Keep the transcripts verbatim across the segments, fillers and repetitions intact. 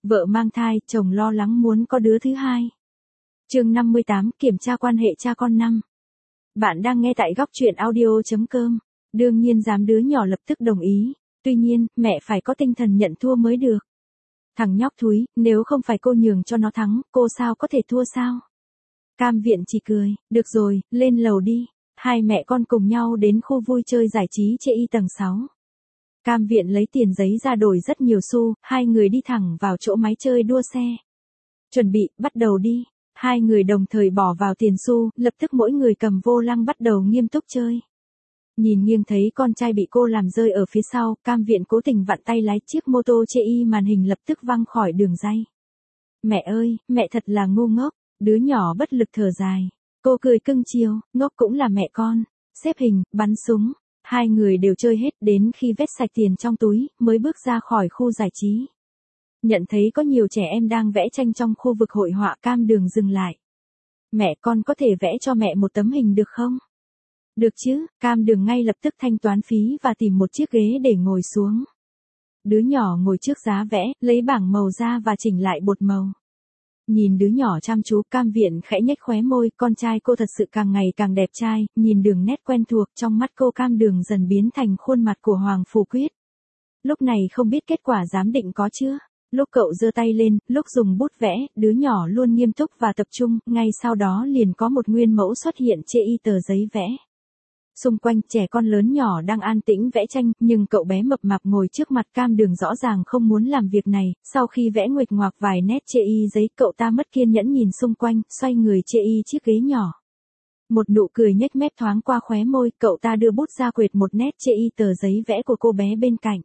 Vợ mang thai, chồng lo lắng muốn có đứa thứ hai. Chương năm mươi tám, kiểm tra quan hệ cha con năm. Bạn đang nghe tại góc truyện audio chấm com. Đương nhiên dám đứa nhỏ lập tức đồng ý, tuy nhiên, mẹ phải có tinh thần nhận thua mới được. Thằng nhóc thúi, nếu không phải cô nhường cho nó thắng, cô sao có thể thua sao? Cam Viện chỉ cười, được rồi, lên lầu đi. Hai mẹ con cùng nhau đến khu vui chơi giải trí Chê Y tầng sáu. Cam Viện lấy tiền giấy ra đổi rất nhiều xu, hai người đi thẳng vào chỗ máy chơi đua xe. Chuẩn bị, bắt đầu đi. Hai người đồng thời bỏ vào tiền xu, lập tức mỗi người cầm vô lăng bắt đầu nghiêm túc chơi. Nhìn nghiêng thấy con trai bị cô làm rơi ở phía sau, Cam Viện cố tình vặn tay lái chiếc mô tô Chê Y, màn hình lập tức văng khỏi đường ray. Mẹ ơi, mẹ thật là ngu ngốc, đứa nhỏ bất lực thở dài. Cô cười cưng chiều, ngốc cũng là mẹ con. Xếp hình, bắn súng. Hai người đều chơi hết đến khi vét sạch tiền trong túi, mới bước ra khỏi khu giải trí. Nhận thấy có nhiều trẻ em đang vẽ tranh trong khu vực hội họa, Cam Đường dừng lại. Mẹ, con có thể vẽ cho mẹ một tấm hình được không? Được chứ, Cam Đường ngay lập tức thanh toán phí và tìm một chiếc ghế để ngồi xuống. Đứa nhỏ ngồi trước giá vẽ, lấy bảng màu ra và chỉnh lại bột màu. Nhìn đứa nhỏ chăm chú, Cam Viện khẽ nhếch khóe môi, con trai cô thật sự càng ngày càng đẹp trai, nhìn đường nét quen thuộc trong mắt cô, Cam Đường dần biến thành khuôn mặt của Hoàng Phủ Quyết. Lúc này không biết kết quả giám định có chưa? Lúc cậu giơ tay lên, lúc dùng bút vẽ, đứa nhỏ luôn nghiêm túc và tập trung, ngay sau đó liền có một nguyên mẫu xuất hiện Chê Y tờ giấy vẽ. Xung quanh trẻ con lớn nhỏ đang an tĩnh vẽ tranh, nhưng cậu bé mập mạp ngồi trước mặt Cam Đường rõ ràng không muốn làm việc này. Sau khi vẽ nguệch ngoạc vài nét Chê Y giấy, cậu ta mất kiên nhẫn nhìn xung quanh, xoay người Chê Y chiếc ghế nhỏ. Một nụ cười nhếch mép thoáng qua khóe môi, cậu ta đưa bút ra quệt một nét Chê Y tờ giấy vẽ của cô bé bên cạnh.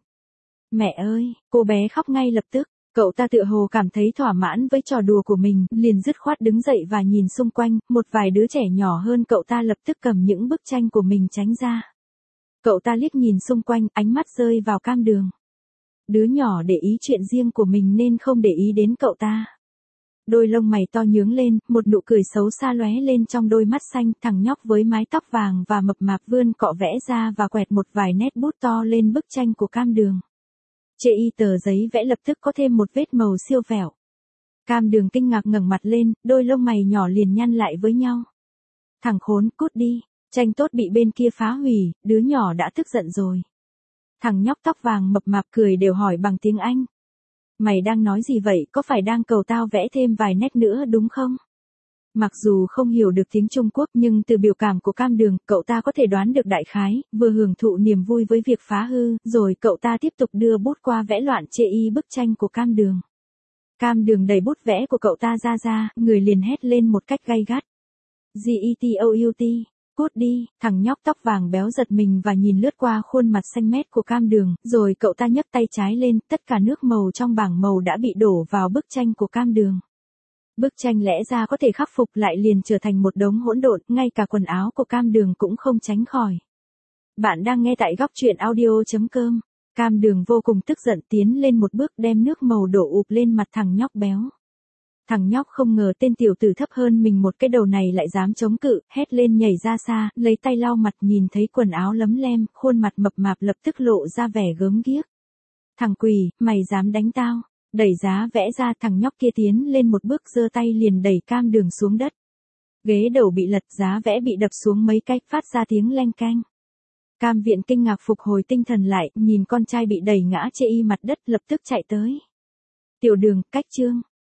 Mẹ ơi, cô bé khóc ngay lập tức. Cậu ta tựa hồ cảm thấy thỏa mãn với trò đùa của mình, liền dứt khoát đứng dậy và nhìn xung quanh, một vài đứa trẻ nhỏ hơn cậu ta lập tức cầm những bức tranh của mình tránh ra. Cậu ta liếc nhìn xung quanh, ánh mắt rơi vào Cam Đường. Đứa nhỏ để ý chuyện riêng của mình nên không để ý đến cậu ta. Đôi lông mày to nhướng lên, một nụ cười xấu xa lóe lên trong đôi mắt xanh, thằng nhóc với mái tóc vàng và mập mạp vươn cọ vẽ ra và quẹt một vài nét bút to lên bức tranh của Cam Đường. Chê Y tờ giấy vẽ lập tức có thêm một vết màu siêu vẹo. Cam Đường kinh ngạc ngẩng mặt lên, đôi lông mày nhỏ liền nhăn lại với nhau. Thằng khốn, cút đi, tranh tốt bị bên kia phá hủy, đứa nhỏ đã tức giận rồi. Thằng nhóc tóc vàng mập mạp cười đều hỏi bằng tiếng Anh. Mày đang nói gì vậy, có phải đang cầu tao vẽ thêm vài nét nữa đúng không? Mặc dù không hiểu được tiếng Trung Quốc nhưng từ biểu cảm của Cam Đường, cậu ta có thể đoán được đại khái, vừa hưởng thụ niềm vui với việc phá hư, rồi cậu ta tiếp tục đưa bút qua vẽ loạn Chê Y bức tranh của Cam Đường. Cam Đường đẩy bút vẽ của cậu ta ra ra, người liền hét lên một cách gay gắt. Get out, cút đi, thằng nhóc tóc vàng béo giật mình và nhìn lướt qua khuôn mặt xanh mét của Cam Đường, rồi cậu ta nhấc tay trái lên, tất cả nước màu trong bảng màu đã bị đổ vào bức tranh của Cam Đường. Bức tranh lẽ ra có thể khắc phục lại liền trở thành một đống hỗn độn, ngay cả quần áo của Cam Đường cũng không tránh khỏi. Bạn đang nghe tại góc truyện audio chấm com. Cam Đường vô cùng tức giận tiến lên một bước đem nước màu đổ ụp lên mặt thằng nhóc béo. Thằng nhóc không ngờ tên tiểu tử thấp hơn mình một cái đầu này lại dám chống cự, hét lên nhảy ra xa, lấy tay lau mặt, nhìn thấy quần áo lấm lem, khuôn mặt mập mạp lập tức lộ ra vẻ gớm ghiếc. Thằng quỳ, mày dám đánh tao? Đẩy giá vẽ ra, thằng nhóc kia tiến lên một bước giơ tay liền đẩy Cam Đường xuống đất. Ghế đầu bị lật, giá vẽ bị đập xuống mấy cái, phát ra tiếng leng keng. Cam Viện kinh ngạc phục hồi tinh thần lại, nhìn con trai bị đẩy ngã Chê Y mặt đất lập tức chạy tới. Tiểu Đường, cách chương.